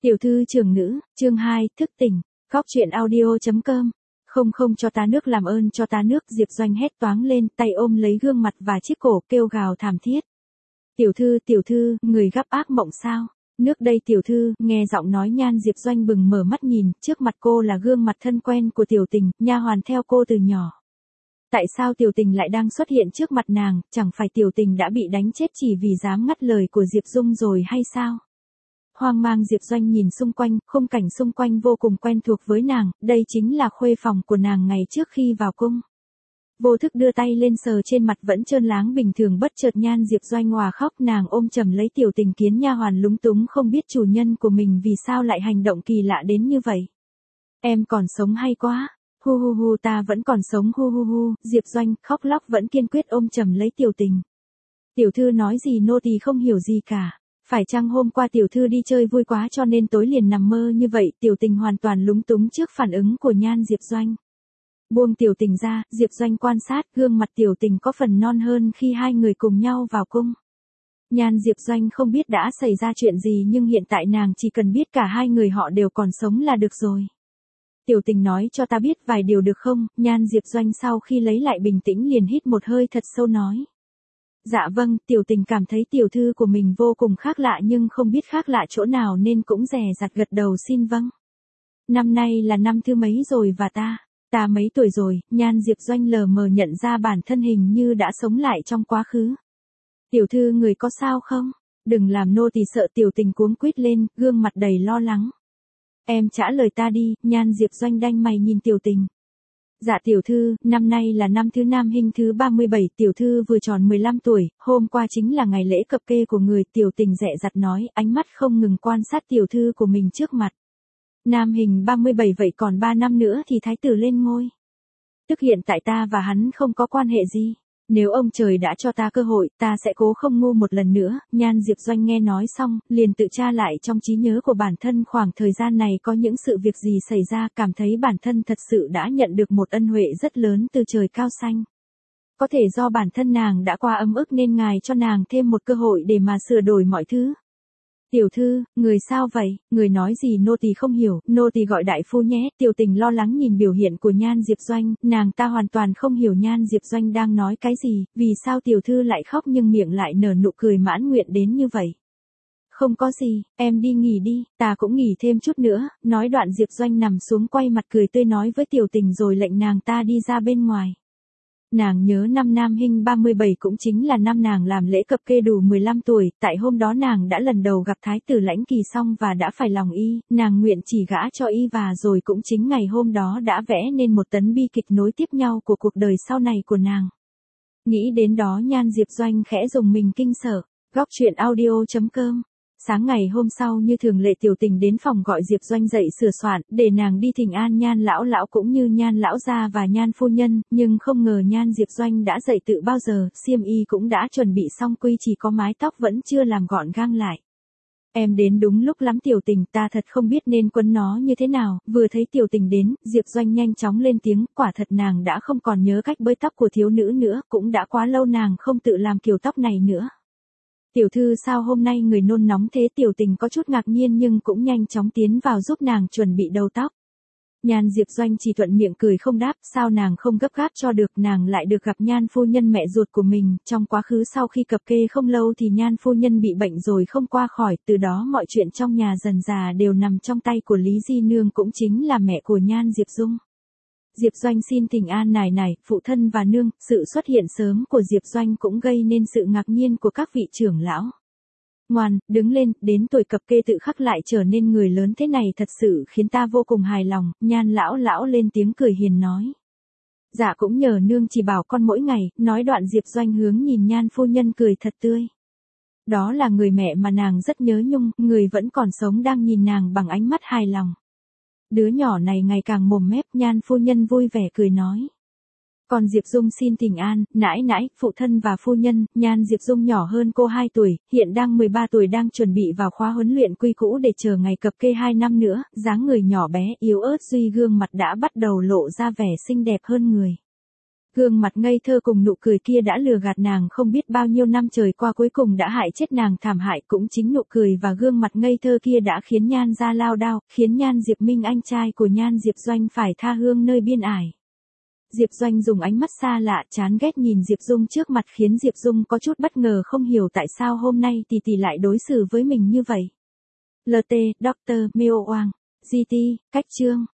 Tiểu thư trưởng nữ, chương 2, thức tỉnh, góc truyện audio.com. Không cho ta nước, làm ơn cho ta nước. Diệp Doanh hét toáng lên, tay ôm lấy gương mặt và chiếc cổ, kêu gào thảm thiết. Tiểu thư, người gặp ác mộng sao? Nước đây tiểu thư. Nghe giọng nói Nhan Diệp Doanh bừng mở mắt nhìn, trước mặt cô là gương mặt thân quen của Tiểu Tình, nha hoàn theo cô từ nhỏ. Tại sao Tiểu Tình lại đang xuất hiện trước mặt nàng, chẳng phải Tiểu Tình đã bị đánh chết chỉ vì dám ngắt lời của Diệp Dung rồi hay sao? Hoang mang Diệp Doanh nhìn xung quanh, khung cảnh xung quanh vô cùng quen thuộc với nàng, đây chính là khuê phòng của nàng ngày trước khi vào cung. Vô thức đưa tay lên sờ trên mặt vẫn trơn láng bình thường, bất chợt Nhan Diệp Doanh òa khóc, nàng ôm chầm lấy Tiểu Tình khiến nha hoàn lúng túng không biết chủ nhân của mình vì sao lại hành động kỳ lạ đến như vậy. Em còn sống hay quá, hu, ta vẫn còn sống hu, Diệp Doanh khóc lóc vẫn kiên quyết ôm chầm lấy Tiểu Tình. Tiểu thư nói gì nô tỳ không hiểu gì cả. Phải chăng hôm qua tiểu thư đi chơi vui quá cho nên tối liền nằm mơ như vậy? Tiểu Tình hoàn toàn lúng túng trước phản ứng của Nhan Diệp Doanh. Buông Tiểu Tình ra, Diệp Doanh quan sát, gương mặt Tiểu Tình có phần non hơn khi hai người cùng nhau vào cung. Nhan Diệp Doanh không biết đã xảy ra chuyện gì, nhưng hiện tại nàng chỉ cần biết cả hai người họ đều còn sống là được rồi. Tiểu Tình nói cho ta biết vài điều được không? Nhan Diệp Doanh sau khi lấy lại bình tĩnh liền hít một hơi thật sâu nói. Dạ vâng, Tiểu Tình cảm thấy tiểu thư của mình vô cùng khác lạ nhưng không biết khác lạ chỗ nào nên cũng dè dặt gật đầu xin vâng. Năm nay là năm thứ mấy rồi và ta mấy tuổi rồi? Nhan Diệp Doanh lờ mờ nhận ra bản thân hình như đã sống lại trong quá khứ. Tiểu thư người có sao không? Đừng làm nô tỳ sợ. Tiểu Tình cuống quýt lên, gương mặt đầy lo lắng. Em trả lời ta đi. Nhan Diệp Doanh đanh mày nhìn Tiểu Tình. Dạ tiểu thư, năm nay là năm thứ Nam Hinh thứ 37, tiểu thư vừa tròn 15 tuổi, hôm qua chính là ngày lễ cập kê của người. Tiểu Tình dè dặt nói, ánh mắt không ngừng quan sát tiểu thư của mình trước mặt. Nam Hinh 37 vậy còn 3 năm nữa thì thái tử lên ngôi. Tức hiện tại ta và hắn không có quan hệ gì. Nếu ông trời đã cho ta cơ hội, ta sẽ cố không ngu một lần nữa. Nhan Diệp Doanh nghe nói xong, liền tự tra lại trong trí nhớ của bản thân khoảng thời gian này có những sự việc gì xảy ra, cảm thấy bản thân thật sự đã nhận được một ân huệ rất lớn từ trời cao xanh. Có thể do bản thân nàng đã qua âm ức nên ngài cho nàng thêm một cơ hội để mà sửa đổi mọi thứ. Tiểu thư, người sao vậy? Người nói gì nô tỳ không hiểu, nô tỳ gọi đại phu nhé. Tiểu Tình lo lắng nhìn biểu hiện của Nhan Diệp Doanh, nàng ta hoàn toàn không hiểu Nhan Diệp Doanh đang nói cái gì, vì sao tiểu thư lại khóc nhưng miệng lại nở nụ cười mãn nguyện đến như vậy. Không có gì, em đi nghỉ đi, ta cũng nghỉ thêm chút nữa. Nói đoạn Diệp Doanh nằm xuống quay mặt cười tươi nói với Tiểu Tình rồi lệnh nàng ta đi ra bên ngoài. Nàng nhớ năm Nam Hinh 37 cũng chính là năm nàng làm lễ cập kê đủ 15 tuổi, tại hôm đó nàng đã lần đầu gặp Thái tử Lãnh Kỳ xong và đã phải lòng y, nàng nguyện chỉ gả cho y và rồi cũng chính ngày hôm đó đã vẽ nên một tấn bi kịch nối tiếp nhau của cuộc đời sau này của nàng. Nghĩ đến đó Nhan Diệp Doanh khẽ dùng mình kinh sợ. Góc truyện audio.com. Sáng ngày hôm sau như thường lệ Tiểu Tình đến phòng gọi Diệp Doanh dậy sửa soạn, để nàng đi thỉnh an Nhan lão cũng như Nhan lão gia và Nhan phu nhân, nhưng không ngờ Nhan Diệp Doanh đã dậy từ bao giờ, xiêm y cũng đã chuẩn bị xong, quy chỉ có mái tóc vẫn chưa làm gọn gàng lại. Em đến đúng lúc lắm Tiểu Tình, ta thật không biết nên quấn nó như thế nào. Vừa thấy Tiểu Tình đến, Diệp Doanh nhanh chóng lên tiếng, quả thật nàng đã không còn nhớ cách bới tóc của thiếu nữ nữa, cũng đã quá lâu nàng không tự làm kiểu tóc này nữa. Tiểu thư sao hôm nay người nôn nóng thế? Tiểu Tình có chút ngạc nhiên nhưng cũng nhanh chóng tiến vào giúp nàng chuẩn bị đầu tóc. Nhan Diệp Doanh chỉ thuận miệng cười không đáp, sao nàng không gấp gáp cho được, nàng lại được gặp Nhan phu nhân mẹ ruột của mình, trong quá khứ sau khi cập kê không lâu thì Nhan phu nhân bị bệnh rồi không qua khỏi, từ đó mọi chuyện trong nhà dần dà đều nằm trong tay của Lý Di Nương cũng chính là mẹ của Nhan Diệp Dung. Diệp Doanh xin thỉnh an nài, phụ thân và nương. Sự xuất hiện sớm của Diệp Doanh cũng gây nên sự ngạc nhiên của các vị trưởng lão. Ngoan, đứng lên, đến tuổi cập kê tự khắc lại trở nên người lớn thế này thật sự khiến ta vô cùng hài lòng. Nhan lão lên tiếng cười hiền nói. Dạ cũng nhờ nương chỉ bảo con mỗi ngày. Nói đoạn Diệp Doanh hướng nhìn Nhan phu nhân cười thật tươi. Đó là người mẹ mà nàng rất nhớ nhung, người vẫn còn sống đang nhìn nàng bằng ánh mắt hài lòng. Đứa nhỏ này ngày càng mồm mép. Nhan phu nhân vui vẻ cười nói. Còn Diệp Dung xin thỉnh an, nãi, phụ thân và phu nhân. Nhan Diệp Dung nhỏ hơn cô 2 tuổi, hiện đang 13 tuổi, đang chuẩn bị vào khóa huấn luyện quy cũ để chờ ngày cập kê 2 năm nữa, dáng người nhỏ bé, yếu ớt duy gương mặt đã bắt đầu lộ ra vẻ xinh đẹp hơn người. Gương mặt ngây thơ cùng nụ cười kia đã lừa gạt nàng không biết bao nhiêu năm trời qua, cuối cùng đã hại chết nàng thảm hại. Cũng chính nụ cười và gương mặt ngây thơ kia đã khiến Nhan gia lao đao, khiến Nhan Diệp Minh anh trai của Nhan Diệp Doanh phải tha hương nơi biên ải. Diệp Doanh dùng ánh mắt xa lạ chán ghét nhìn Diệp Dung trước mặt, khiến Diệp Dung có chút bất ngờ, không hiểu tại sao hôm nay tỷ lại đối xử với mình như vậy. LT, Dr. Miêu Oang, GT, cách chương.